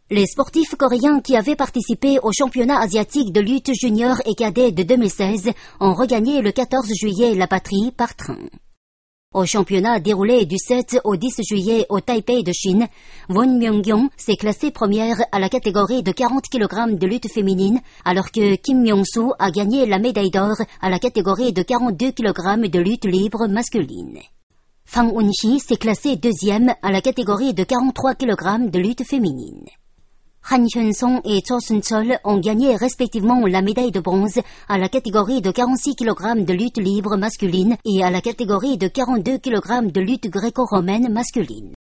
Les sportifs coréens qui avaient participé au championnat asiatique de lutte junior et cadet de 2016 ont regagné le 14 juillet la patrie par train. Au championnat déroulé du 7 au 10 juillet au Taipei de Chine, Won Myung-kyung s'est classée première à la catégorie de 40 kg de lutte féminine, alors que Kim Myung-soo a gagné la médaille d'or à la catégorie de 42 kg de lutte libre masculine. Fang Eun-hee s'est classée deuxième à la catégorie de 43 kg de lutte féminine. Han Hyun-song et Cho Sun-chol ont gagné respectivement la médaille de bronze à la catégorie de 46 kg de lutte libre masculine et à la catégorie de 42 kg de lutte gréco-romaine masculine.